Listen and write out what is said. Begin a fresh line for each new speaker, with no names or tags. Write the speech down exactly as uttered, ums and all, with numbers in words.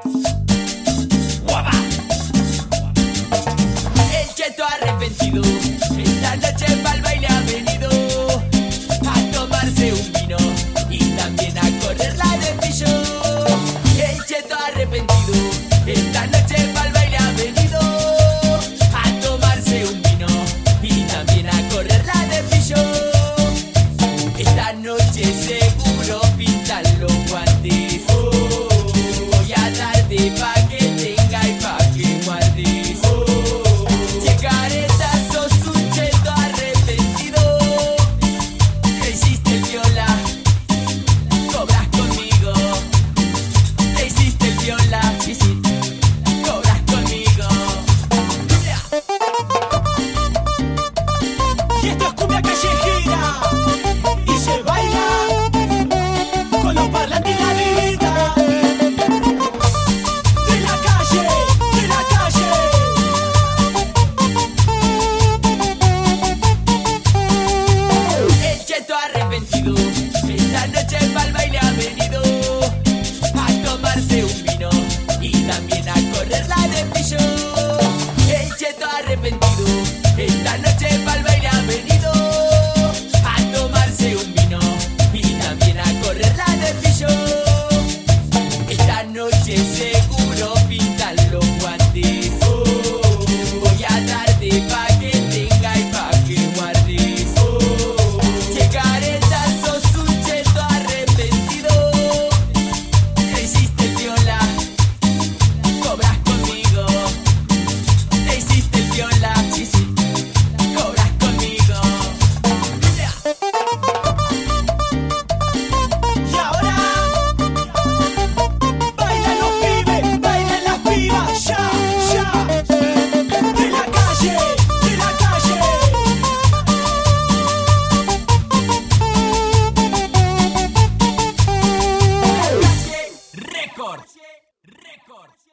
¡Guapa! El cheto arrepentido esta noche pa'l baile ha venido a tomarse un vino y también a correr la de pillo. El cheto arrepentido esta noche pa'l baile ha venido a tomarse un vino y también a correr la de pillo. Esta noche seguro pintan los guantes. Voy a darte pa' que tenga y pa' que guardes. Che careta, sos un cheto arrepentido. Te hiciste el viola, cobras conmigo. Te hiciste el viola, sí, sí, cobras conmigo.
Y esto es cumbia callejera y se baila con los parlantes y la negrita. De la calle, de la calle.
El cheto arrepentido esta noche pa'l baile ha venido a tomarse un vino y también a correr la de pillo. El cheto arrepentido esta noche pa'l baile ha venido a tomarse un vino y también a correr la de pillo. Esta noche seguro pintan los guantes. Voy a darte pa' que tenga y pa' que guardes. Che careta, sos un cheto arrepentido. Te hiciste el viola, cobras conmigo. Te hiciste el viola, sí, sí, cobras conmigo.
Y ahora bailan los pibes, bailan las pibas, ya, ya. De la calle, de la calle.
Records. Records.